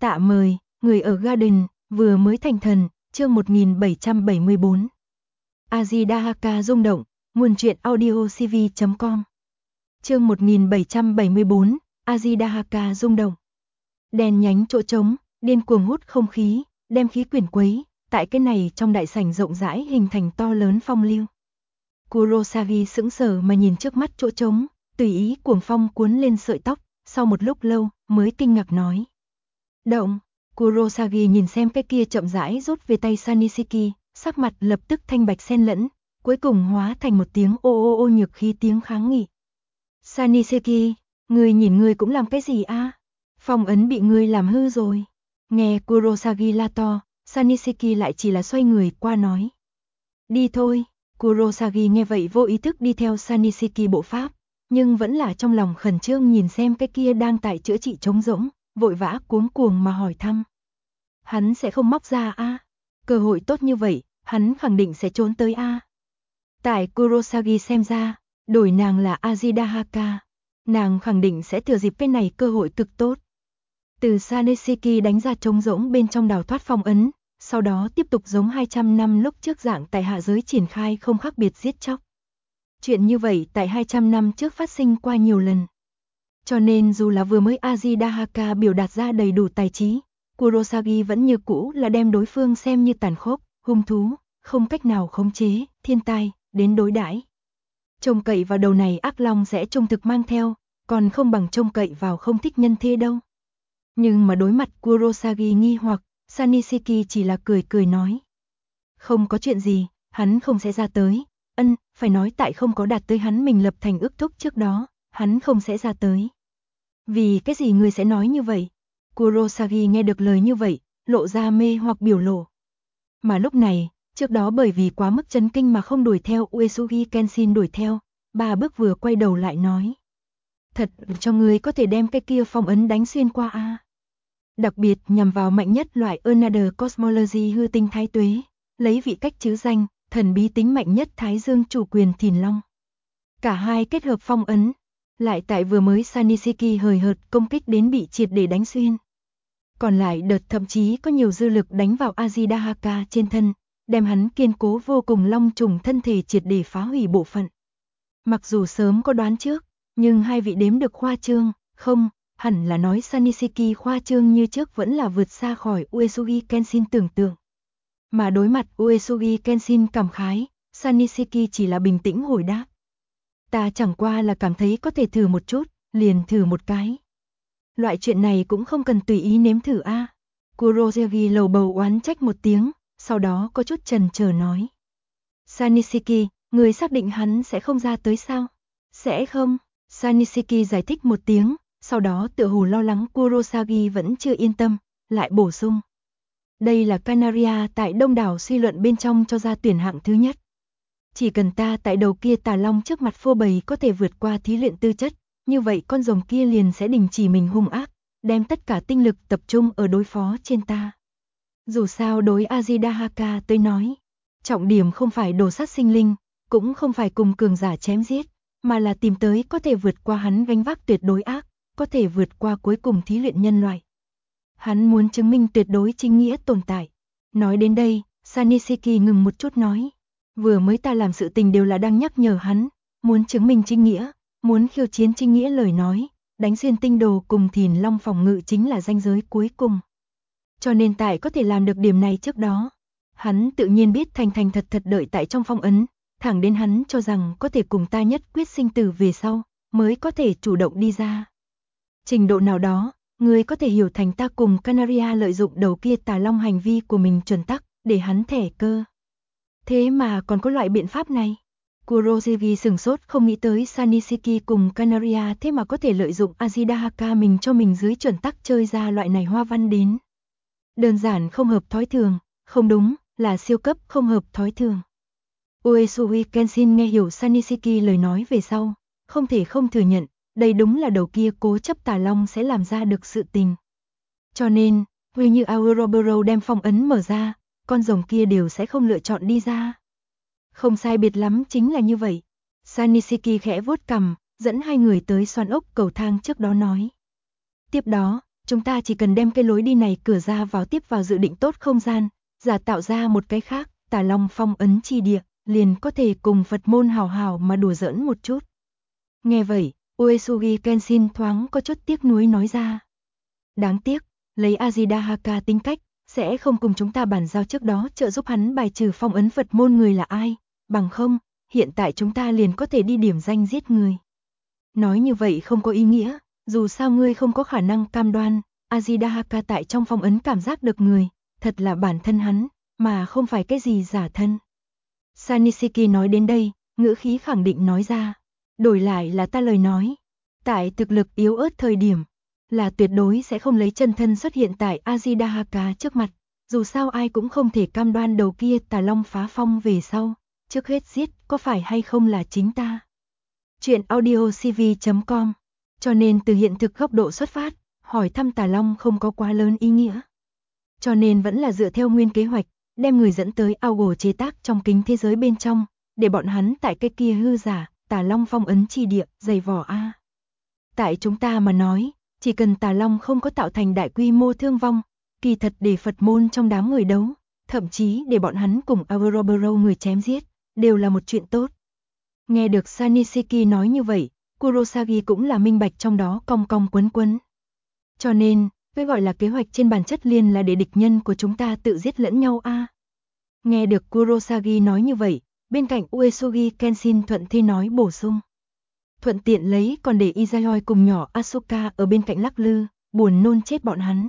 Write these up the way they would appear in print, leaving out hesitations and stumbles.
Tạ mời, người ở Garden, vừa mới thành thần, chương 1774. Azidahaka rung động, nguồn truyện audiocv.com. Chương 1774, Azidahaka rung động. Đèn nhánh chỗ trống, điên cuồng hút không khí, đem khí quyển quấy, tại cái này trong đại sảnh rộng rãi hình thành to lớn phong lưu. Kurosagi sững sờ mà nhìn trước mắt chỗ trống, tùy ý cuồng phong cuốn lên sợi tóc, sau một lúc lâu mới kinh ngạc nói. Động, Kurosagi nhìn xem cái kia chậm rãi rút về tay Sanishiki, sắc mặt lập tức thanh bạch xen lẫn, cuối cùng hóa thành một tiếng ô ô ô nhược khí tiếng kháng nghị. Sanishiki, ngươi nhìn ngươi cũng làm cái gì a? Phong ấn bị ngươi làm hư rồi. Nghe Kurosagi la to, Sanishiki lại chỉ là xoay người qua nói. Đi thôi, Kurosagi nghe vậy vô ý thức đi theo Sanishiki bộ pháp, nhưng vẫn là trong lòng khẩn trương nhìn xem cái kia đang tại chữa trị trống rỗng, vội vã cuống cuồng mà hỏi thăm. Hắn sẽ không móc ra a? Cơ hội tốt như vậy, hắn khẳng định sẽ trốn tới a. Tại Kurosagi xem ra, đổi nàng là Azidahaka, nàng khẳng định sẽ thừa dịp cái này cơ hội cực tốt. Từ Sanishiki đánh ra trống rỗng bên trong đào thoát phong ấn, sau đó tiếp tục giống 200 năm lúc trước dạng tại hạ giới triển khai không khác biệt giết chóc. Chuyện như vậy tại 200 năm trước phát sinh qua nhiều lần. Cho nên dù là vừa mới Azidahaka biểu đạt ra đầy đủ tài trí, Kurosagi vẫn như cũ là đem đối phương xem như tàn khốc, hung thú, không cách nào khống chế, thiên tai, đến đối đãi. Trông cậy vào đầu này ác long sẽ trung thực mang theo, còn không bằng trông cậy vào không thích nhân thế đâu. Nhưng mà đối mặt Kurosagi nghi hoặc, Sanishiki chỉ là cười cười nói. Không có chuyện gì, hắn không sẽ ra tới, phải nói tại không có đạt tới hắn mình lập thành ước thúc trước đó, hắn không sẽ ra tới. Vì cái gì ngươi sẽ nói như vậy? Kurosagi nghe được lời như vậy, lộ ra mê hoặc biểu lộ. Mà lúc này, trước đó bởi vì quá mức chấn kinh mà không đuổi theo Uesugi Kenshin đuổi theo, 3 bước vừa quay đầu lại nói. Thật cho ngươi có thể đem cái kia phong ấn đánh xuyên qua a. Đặc biệt nhằm vào mạnh nhất loại Another Cosmology hư tinh thái tuế, lấy vị cách chứ danh, thần bí tính mạnh nhất thái dương chủ quyền Thìn Long. Cả hai kết hợp phong ấn, lại tại vừa mới Sanishiki hời hợt công kích đến bị triệt để đánh xuyên. Còn lại đợt thậm chí có nhiều dư lực đánh vào Azidahaka trên thân, đem hắn kiên cố vô cùng long trùng thân thể triệt để phá hủy bộ phận. Mặc dù sớm có đoán trước, nhưng hai vị đếm được khoa trương, không, hẳn là nói Sanishiki khoa trương như trước vẫn là vượt xa khỏi Uesugi Kenshin tưởng tượng. Mà đối mặt Uesugi Kenshin cảm khái, Sanishiki chỉ là bình tĩnh hồi đáp. Ta chẳng qua là cảm thấy có thể thử một chút, liền thử một cái. Loại chuyện này cũng không cần tùy ý nếm thử a. Kurosagi lầu bầu oán trách một tiếng, sau đó có chút chần chờ nói. Sanishiki, người xác định hắn sẽ không ra tới sao? Sẽ không, Sanishiki giải thích một tiếng, sau đó tựa hồ lo lắng Kurosagi vẫn chưa yên tâm, lại bổ sung. Đây là Canaria tại đông đảo suy luận bên trong cho ra tuyển hạng thứ nhất. Chỉ cần ta tại đầu kia tà long trước mặt phô bày có thể vượt qua thí luyện tư chất, như vậy con rồng kia liền sẽ đình chỉ mình hung ác, đem tất cả tinh lực tập trung ở đối phó trên ta. Dù sao đối Azidahaka tới nói, trọng điểm không phải đồ sát sinh linh, cũng không phải cùng cường giả chém giết, mà là tìm tới có thể vượt qua hắn gánh vác tuyệt đối ác, có thể vượt qua cuối cùng thí luyện nhân loại. Hắn muốn chứng minh tuyệt đối chính nghĩa tồn tại. Nói đến đây, Sanishiki ngừng một chút nói. Vừa mới ta làm sự tình đều là đang nhắc nhở hắn, muốn chứng minh chính nghĩa, muốn khiêu chiến chính nghĩa lời nói, đánh xuyên tinh đồ cùng Thìn Long phòng ngự chính là ranh giới cuối cùng. Cho nên tại có thể làm được điểm này trước đó, hắn tự nhiên biết thành thành thật thật đợi tại trong phong ấn, thẳng đến hắn cho rằng có thể cùng ta nhất quyết sinh tử về sau, mới có thể chủ động đi ra. Trình độ nào đó, người có thể hiểu thành ta cùng Canaria lợi dụng đầu kia tà long hành vi của mình chuẩn tắc, để hắn thẻ cơ. Thế mà còn có loại biện pháp này. Kurosagi sửng sốt không nghĩ tới Sanishiki cùng Canaria thế mà có thể lợi dụng Azidahaka mình cho mình dưới chuẩn tắc chơi ra loại này hoa văn đến. Đơn giản không hợp thói thường, không đúng, là siêu cấp không hợp thói thường. Uesugi Kenshin nghe hiểu Sanishiki lời nói về sau, không thể không thừa nhận, đây đúng là đầu kia cố chấp tà long sẽ làm ra được sự tình. Cho nên, vì như Auroboro đem phong ấn mở ra, con rồng kia đều sẽ không lựa chọn đi ra. Không sai biệt lắm chính là như vậy. Sanishiki khẽ vuốt cằm, dẫn hai người tới xoan ốc cầu thang trước đó nói. Tiếp đó, Chúng ta chỉ cần đem cái lối đi này cửa ra vào tiếp vào dự định tốt không gian, giả tạo ra một cái khác, Tà Long phong ấn chi địa, liền có thể cùng Phật môn hào hào mà đùa giỡn một chút. Nghe vậy, Uesugi Kenshin thoáng có chút tiếc nuối nói ra. Đáng tiếc, lấy Azidahaka tính cách, sẽ không cùng chúng ta bàn giao trước đó trợ giúp hắn bài trừ phong ấn Phật môn người là ai, bằng không, hiện tại chúng ta liền có thể đi điểm danh giết người. Nói như vậy không có ý nghĩa, dù sao ngươi không có khả năng cam đoan, Azidahaka tại trong phong ấn cảm giác được người, thật là bản thân hắn, mà không phải cái gì giả thân. Sanishiki nói đến đây, ngữ khí khẳng định nói ra, đổi lại là ta lời nói, tại thực lực yếu ớt thời điểm, là tuyệt đối sẽ không lấy chân thân xuất hiện tại Azidahaka trước mặt, dù sao ai cũng không thể cam đoan đầu kia Tà Long phá phong về sau, trước hết giết có phải hay không là chính ta. Chuyện audiocv.com. Cho nên từ hiện thực góc độ xuất phát, hỏi thăm Tà Long không có quá lớn ý nghĩa. Cho nên vẫn là dựa theo nguyên kế hoạch, đem người dẫn tới Augur chế tác trong kính thế giới bên trong, để bọn hắn tại cái kia hư giả, Tà Long phong ấn chi địa, dày vỏ a. Tại chúng ta mà nói, chỉ cần Tà Long không có tạo thành đại quy mô thương vong, kỳ thật để Phật môn trong đám người đấu, thậm chí để bọn hắn cùng Auroboros người chém giết, đều là một chuyện tốt. Nghe được Sanishiki nói như vậy, Kurosagi cũng là minh bạch trong đó cong cong quấn quấn. Cho nên, cái gọi là kế hoạch trên bản chất liền là để địch nhân của chúng ta tự giết lẫn nhau a. Nghe được Kurosagi nói như vậy, bên cạnh Uesugi Kenshin thuận thi nói bổ sung. Thuận tiện lấy còn để Izayoi cùng nhỏ Asuka ở bên cạnh lắc lư, buồn nôn chết bọn hắn.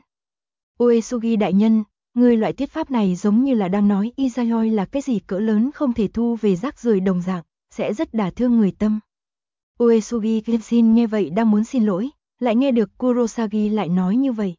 Uesugi đại nhân, người loại thuyết pháp này giống như là đang nói Izayoi là cái gì cỡ lớn không thể thu về rác rưởi đồng dạng, sẽ rất đả thương người tâm. Uesugi Kenshin nghe vậy đang muốn xin lỗi, lại nghe được Kurosagi lại nói như vậy.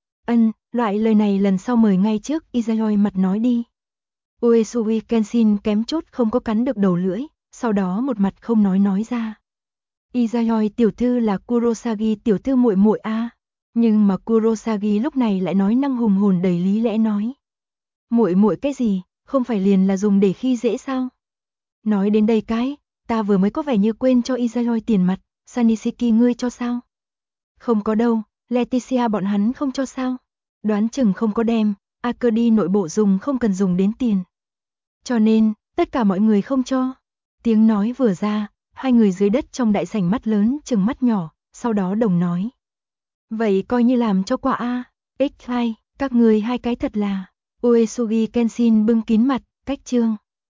Loại lời này lần sau mời ngay trước Izayoi mặt nói đi. Uesugi Kenshin kém chút không có cắn được đầu lưỡi, sau đó một mặt không nói ra. Izayoi tiểu thư là Kurosagi tiểu thư muội muội a. Nhưng mà Kurosagi lúc này lại nói năng hùng hồn đầy lý lẽ nói. Muội muội cái gì, không phải liền là dùng để khi dễ sao? Nói đến đây cái, ta vừa mới có vẻ như quên cho Izayoi tiền mặt, Sanishiki ngươi cho sao? Không có đâu, Leticia bọn hắn không cho sao? Đoán chừng không có đem, Akedi nội bộ dùng không cần dùng đến tiền. Cho nên, tất cả mọi người không cho. Tiếng nói vừa ra, hai người dưới đất trong đại sảnh mắt lớn chừng mắt nhỏ, sau đó đồng nói. Vậy coi như làm cho quả a. X2, các người hai cái thật là. Uesugi Kenshin bưng kín mặt, cách chương.